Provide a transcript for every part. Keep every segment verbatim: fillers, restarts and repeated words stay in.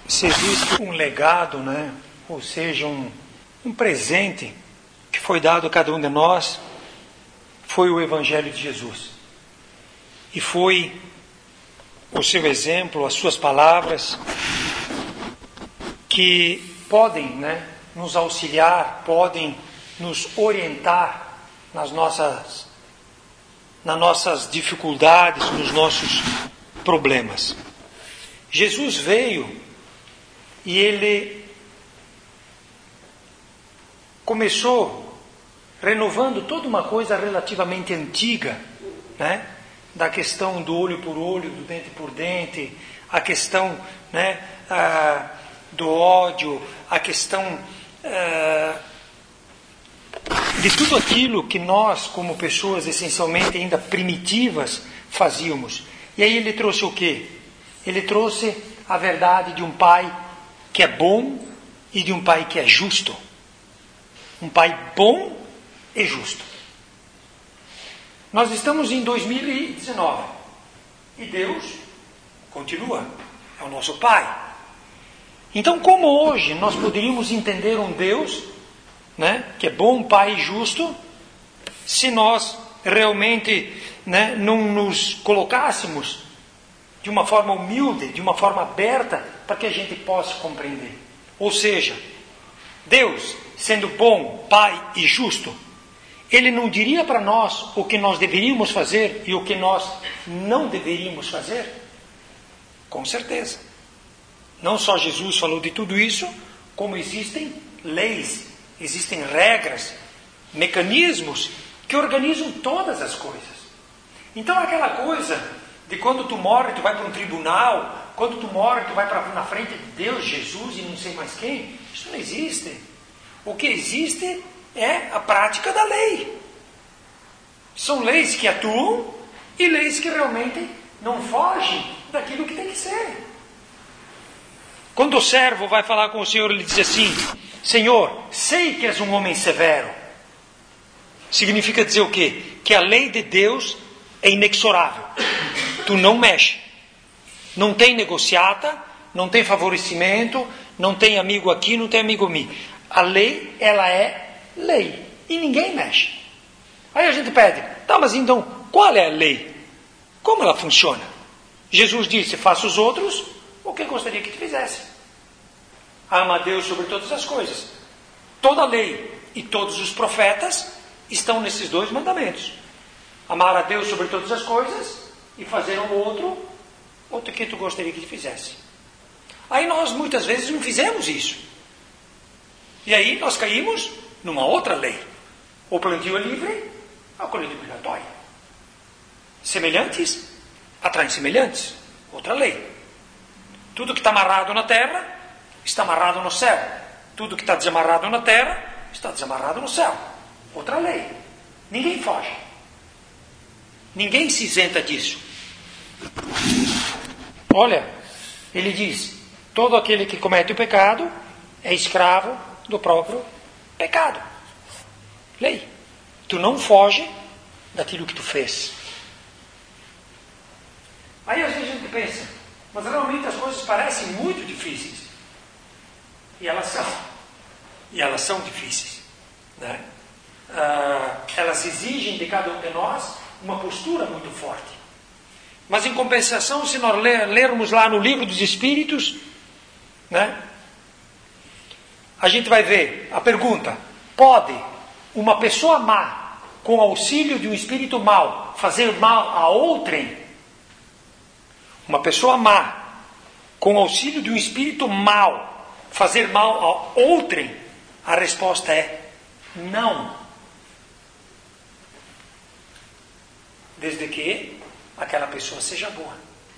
Se existe um legado, né? Ou seja, um, um presente que foi dado a cada um de nós, foi o Evangelho de Jesus. E foi o seu exemplo, as suas palavras, que podem, né, nos auxiliar, podem nos orientar nas nossas, nas nossas dificuldades, nos nossos problemas. Jesus veio e ele começou renovando toda uma coisa relativamente antiga, né? Da questão do olho por olho, do dente por dente, a questão, né, ah, do ódio, a questão ah, de tudo aquilo que nós, como pessoas essencialmente ainda primitivas, fazíamos. E aí ele trouxe o quê? Ele trouxe a verdade de um pai que é bom e de um pai que é justo. Um pai bom e justo. Nós estamos em dois mil e dezenove e Deus continua, é o nosso Pai. Então, como hoje nós poderíamos entender um Deus, né, que é bom, Pai e justo, se nós realmente, né, não nos colocássemos de uma forma humilde, de uma forma aberta, para que a gente possa compreender? Ou seja, Deus, sendo bom, Pai e justo, Ele não diria para nós o que nós deveríamos fazer e o que nós não deveríamos fazer? Com certeza. Não só Jesus falou de tudo isso, como existem leis, existem regras, mecanismos que organizam todas as coisas. Então aquela coisa de quando tu morre, tu vai para um tribunal, quando tu morre, tu vai para na frente de Deus, Jesus e não sei mais quem, isso não existe. O que existe é a prática da lei. São leis que atuam e leis que realmente não fogem daquilo que tem que ser. Quando o servo vai falar com o Senhor, ele diz assim: Senhor, sei que és um homem severo. Significa dizer o quê? Que a lei de Deus é inexorável. Tu não mexe. Não tem negociata, não tem favorecimento, não tem amigo aqui, não tem amigo ali. A lei, ela é lei. E ninguém mexe. Aí a gente pede, tá, mas então, qual é a lei? Como ela funciona? Jesus disse, faça os outros o que gostaria que te fizesse. Ama a Deus sobre todas as coisas. Toda a lei e todos os profetas estão nesses dois mandamentos. Amar a Deus sobre todas as coisas e fazer ao outro o que tu gostaria que te fizesse. Aí nós muitas vezes não fizemos isso. E aí nós caímos numa outra lei. O plantio é livre, a colheita é obrigatória. Semelhantes atraem semelhantes. Outra lei. Tudo que está amarrado na terra, está amarrado no céu. Tudo que está desamarrado na terra, está desamarrado no céu. Outra lei. Ninguém foge. Ninguém se isenta disso. Olha, ele diz, todo aquele que comete o pecado é escravo do próprio pecado. Lei. Tu não foge daquilo que tu fez. Aí às vezes a gente pensa, mas realmente as coisas parecem muito difíceis. E elas são. E elas são difíceis. Né? Ah, elas exigem de cada um de nós uma postura muito forte. Mas em compensação, se nós lermos lá no livro dos Espíritos, né, a gente vai ver a pergunta: pode uma pessoa má, com auxílio de um espírito mau, fazer mal a outrem? Uma pessoa má, com auxílio de um espírito mau, fazer mal a outrem? A resposta é não. Desde que aquela pessoa seja boa.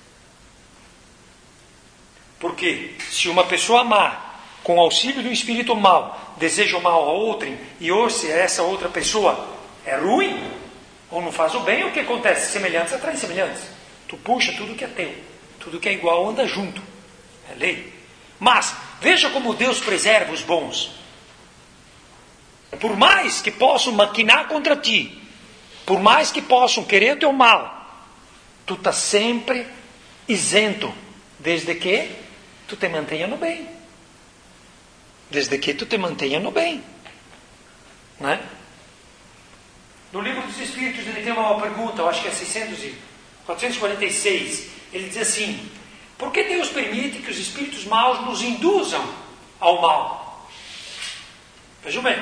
Porque se uma pessoa má, com auxílio de um espírito mau, deseja o mal a outrem, e ou se essa outra pessoa é ruim, ou não faz o bem, o que acontece? Semelhantes atraem semelhantes. Tu puxa tudo que é teu, tudo que é igual anda junto. É lei. Mas, veja como Deus preserva os bons. Por mais que possam maquinar contra ti, por mais que possam querer o teu mal, tu está sempre isento, desde que tu te mantenha no bem. Desde que tu te mantenha no bem. Não é? No livro dos Espíritos ele tem uma pergunta, eu acho que é seiscentos e quatrocentos e quarenta e seis. Ele diz assim: por que Deus permite que os espíritos maus nos induzam ao mal? Vejam bem.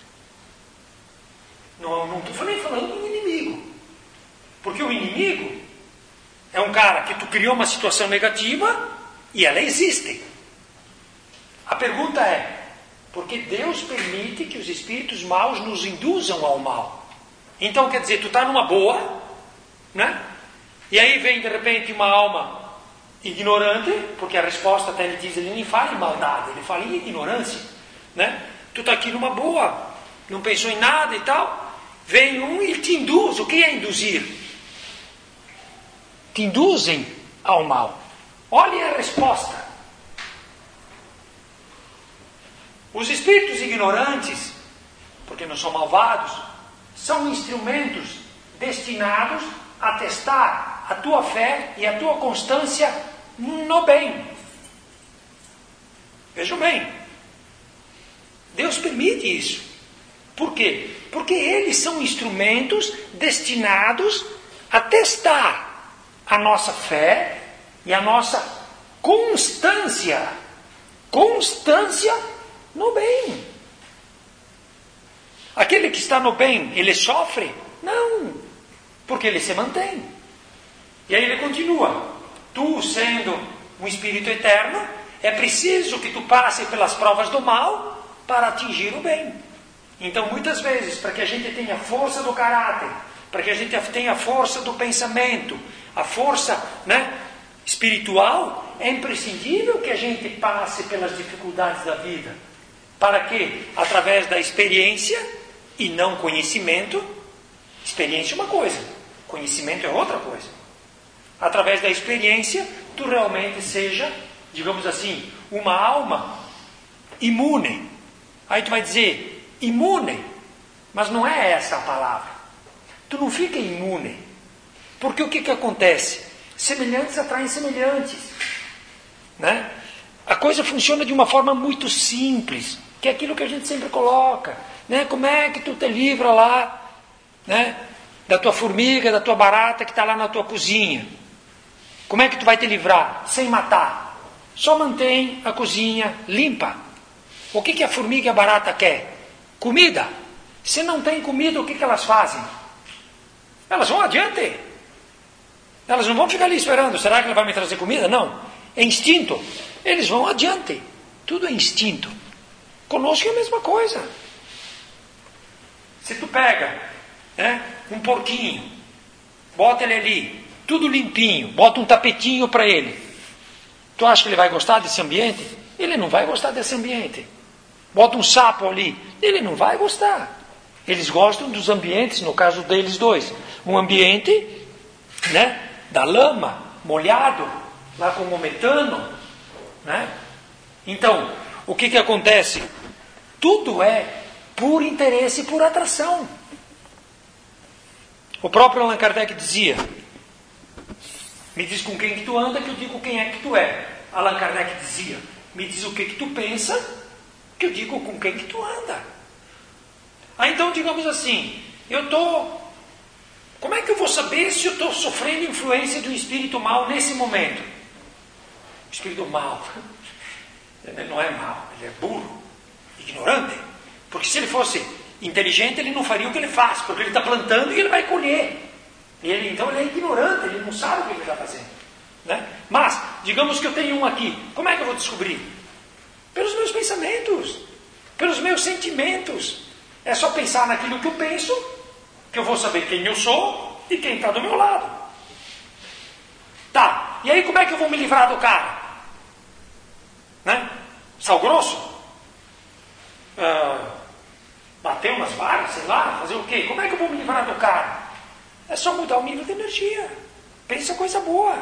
Não estou nem falando do inimigo. Porque o inimigo é um cara que tu criou uma situação negativa e ela existe. A pergunta é: por que Deus permite que os espíritos maus nos induzam ao mal? Então quer dizer, tu está numa boa, né? E aí vem de repente uma alma ignorante, porque a resposta até ele diz, ele nem fala em maldade, ele fala em ignorância, né? Tu está aqui numa boa, não pensou em nada e tal, vem um e te induz. O que é induzir? Te induzem ao mal. Olha a resposta. Os espíritos ignorantes, porque não são malvados, são instrumentos destinados a testar a tua fé e a tua constância no bem. Vejam bem, Deus permite isso. Por quê? Porque eles são instrumentos destinados a testar a nossa fé e a nossa constância. Constância no bem. Aquele que está no bem, ele sofre? Não, porque ele se mantém. E aí ele continua: tu sendo um espírito eterno, é preciso que tu passe pelas provas do mal para atingir o bem. Então muitas vezes, para que a gente tenha força do caráter, para que a gente tenha força do pensamento, a força, né, espiritual, é imprescindível que a gente passe pelas dificuldades da vida, para que, através da experiência e não conhecimento, experiência é uma coisa, conhecimento é outra coisa, através da experiência, tu realmente seja, digamos assim, uma alma imune. Aí tu vai dizer, imune, mas não é essa a palavra. Tu não fica imune, porque o que que acontece? Semelhantes atraem semelhantes, né? A coisa funciona de uma forma muito simples, que é aquilo que a gente sempre coloca, né? Como é que tu te livra lá, né, da tua formiga, da tua barata que está lá na tua cozinha? Como é que tu vai te livrar? Sem matar. Só mantém a cozinha limpa. O que que a formiga e a barata quer? Comida. Se não tem comida, o que que elas fazem? Elas vão adiante. Elas não vão ficar ali esperando. Será que ele vai me trazer comida? Não. É instinto. Eles vão adiante. Tudo é instinto. Conosco é a mesma coisa. Se tu pega, né, um porquinho, bota ele ali, tudo limpinho, bota um tapetinho para ele, tu acha que ele vai gostar desse ambiente? Ele não vai gostar desse ambiente. Bota um sapo ali, ele não vai gostar. Eles gostam dos ambientes, no caso deles dois, um ambiente, né, da lama, molhado, lá com o metano, né? Então, o que que acontece? Tudo é por interesse e por atração. O próprio Allan Kardec dizia, me diz com quem que tu anda que eu digo quem é que tu é. Allan Kardec dizia, me diz o que que tu pensa que eu digo com quem que tu anda. Ah, então digamos assim, eu estou... Como é que eu vou saber se eu estou sofrendo influência do espírito mal nesse momento? O espírito mal, ele não é mal, ele é burro, ignorante. Porque se ele fosse inteligente, ele não faria o que ele faz, porque ele está plantando e ele vai colher. E ele, então ele é ignorante, ele não sabe o que ele está fazendo, né? Mas, digamos que eu tenho um aqui, como é que eu vou descobrir? Pelos meus pensamentos, pelos meus sentimentos. É só pensar naquilo que eu penso, que eu vou saber quem eu sou e quem está do meu lado. Tá, e aí como é que eu vou me livrar do cara? Né? Sal grosso? Uh, bater umas varas, sei lá, fazer o quê? Como é que eu vou me livrar do cara? É só mudar o nível de energia. Pensa coisa boa.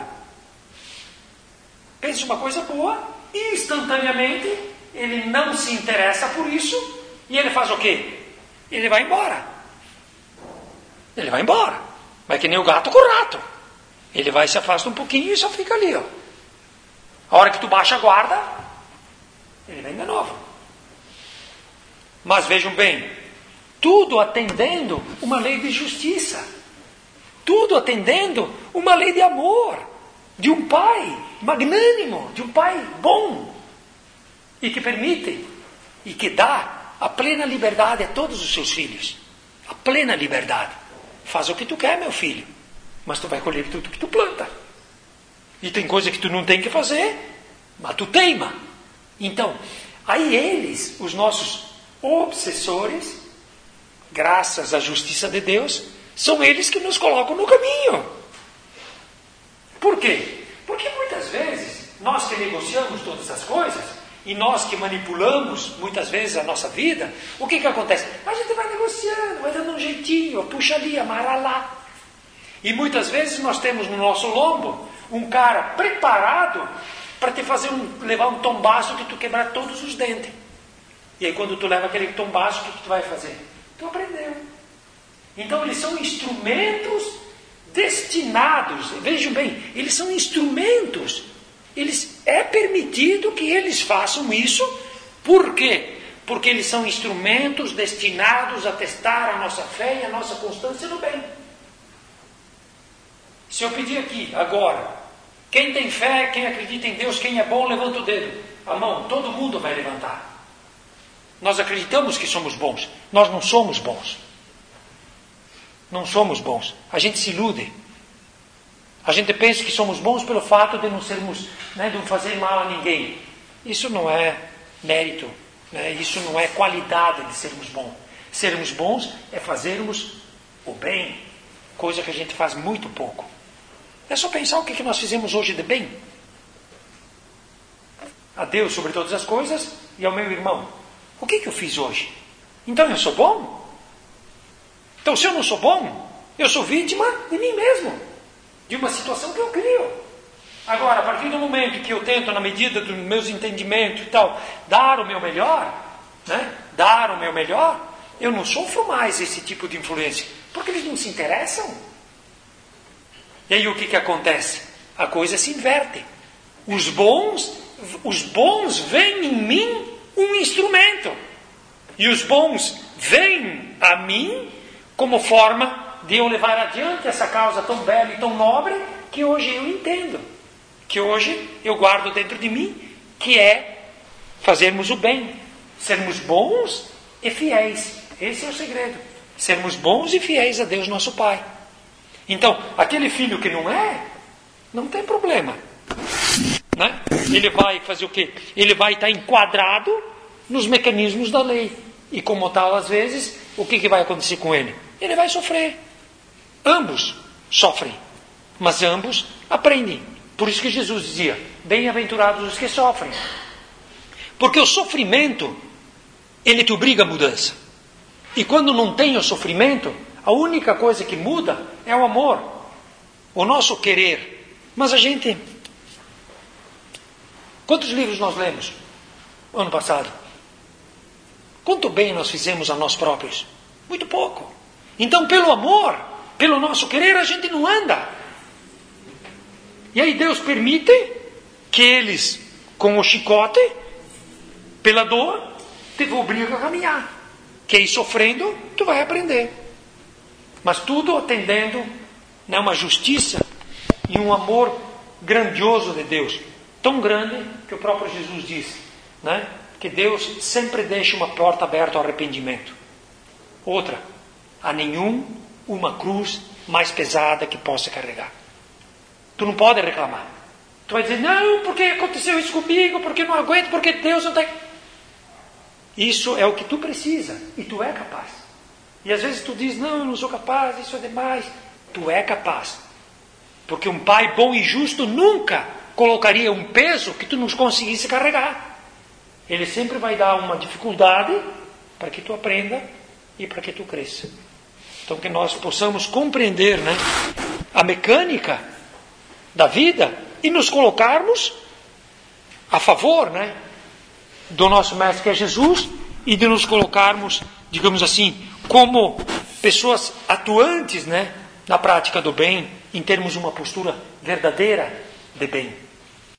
Pensa uma coisa boa e instantaneamente ele não se interessa por isso e ele faz o quê? Ele vai embora. Ele vai embora. Vai que nem o gato com o rato. Ele vai, se afasta um pouquinho e só fica ali, ó. A hora que tu baixa a guarda, ele vem de novo. Mas vejam bem, tudo atendendo uma lei de justiça. Tudo atendendo uma lei de amor. De um pai magnânimo, de um pai bom. E que permite, e que dá a plena liberdade a todos os seus filhos. A plena liberdade. Faz o que tu quer, meu filho. Mas tu vai colher tudo que tu planta. E tem coisa que tu não tem que fazer, mas tu teima. Então, aí eles, os nossos obsessores, graças à justiça de Deus, são eles que nos colocam no caminho. Por quê? Porque muitas vezes, nós que negociamos todas as coisas, e nós que manipulamos muitas vezes a nossa vida, o que que acontece? A gente vai negociando, vai dando um jeitinho, puxa ali, amarra lá. E muitas vezes nós temos no nosso lombo um cara preparado para te fazer um, levar um tombaço que tu quebrar todos os dentes. E aí quando tu leva aquele tombaço, o que, que tu vai fazer? Tu aprendeu. Então eles são instrumentos destinados, vejam bem, eles são instrumentos. Eles, é permitido que eles façam isso. Por quê? Porque eles são instrumentos destinados a testar a nossa fé e a nossa constância no bem. Se eu pedir aqui, agora, quem tem fé, quem acredita em Deus, quem é bom, levanta o dedo. A mão, todo mundo vai levantar. Nós acreditamos que somos bons. Nós não somos bons. Não somos bons. A gente se ilude. A gente pensa que somos bons pelo fato de não sermos, né, de não fazer mal a ninguém. Isso não é mérito, né? Isso não é qualidade de sermos bons. Sermos bons é fazermos o bem, coisa que a gente faz muito pouco. É só pensar o que nós fizemos hoje de bem. A Deus sobre todas as coisas e ao meu irmão. O que, que eu fiz hoje? Então eu sou bom? Então se eu não sou bom, eu sou vítima de mim mesmo. De uma situação que eu crio. Agora, a partir do momento que eu tento, na medida dos meus entendimentos e tal, dar o meu melhor, né? Dar o meu melhor, eu não sofro mais esse tipo de influência. Porque eles não se interessam. E aí o que, que acontece? A coisa se inverte. Os bons, os bons veem em mim um instrumento. E os bons veem a mim como forma de eu levar adiante essa causa tão bela e tão nobre que hoje eu entendo. Que hoje eu guardo dentro de mim, que é fazermos o bem. Sermos bons e fiéis. Esse é o segredo. Sermos bons e fiéis a Deus nosso Pai. Então, aquele filho que não é, não tem problema. Né? Ele vai fazer o quê? Ele vai estar enquadrado nos mecanismos da lei. E como tal, às vezes, o que, que vai acontecer com ele? Ele vai sofrer. Ambos sofrem. Mas ambos aprendem. Por isso que Jesus dizia, bem-aventurados os que sofrem. Porque o sofrimento, ele te obriga a mudança. E quando não tem o sofrimento, a única coisa que muda é o amor. O nosso querer. Mas a gente... Quantos livros nós lemos ano passado? Quanto bem nós fizemos a nós próprios? Muito pouco. Então, pelo amor, pelo nosso querer, a gente não anda. E aí Deus permite que eles, com o chicote, pela dor, te obrigam a caminhar. Que aí sofrendo, tu vai aprender. Mas tudo atendendo, né, uma justiça e um amor grandioso de Deus. Tão grande que o próprio Jesus disse, né, que Deus sempre deixa uma porta aberta ao arrependimento. Outra, há nenhum uma cruz mais pesada que possa carregar. Tu não pode reclamar. Tu vai dizer, não, porque aconteceu isso comigo, porque eu não aguento, porque Deus não tem... Isso é o que tu precisa, e tu é capaz. E às vezes tu diz, não, eu não sou capaz, isso é demais. Tu é capaz. Porque um pai bom e justo nunca colocaria um peso que tu não conseguisse carregar. Ele sempre vai dar uma dificuldade para que tu aprenda e para que tu cresça. Então que nós possamos compreender, né, a mecânica da vida e nos colocarmos a favor, né, do nosso mestre que é Jesus e de nos colocarmos, digamos assim, como pessoas atuantes, né, na prática do bem, em termos de uma postura verdadeira de bem.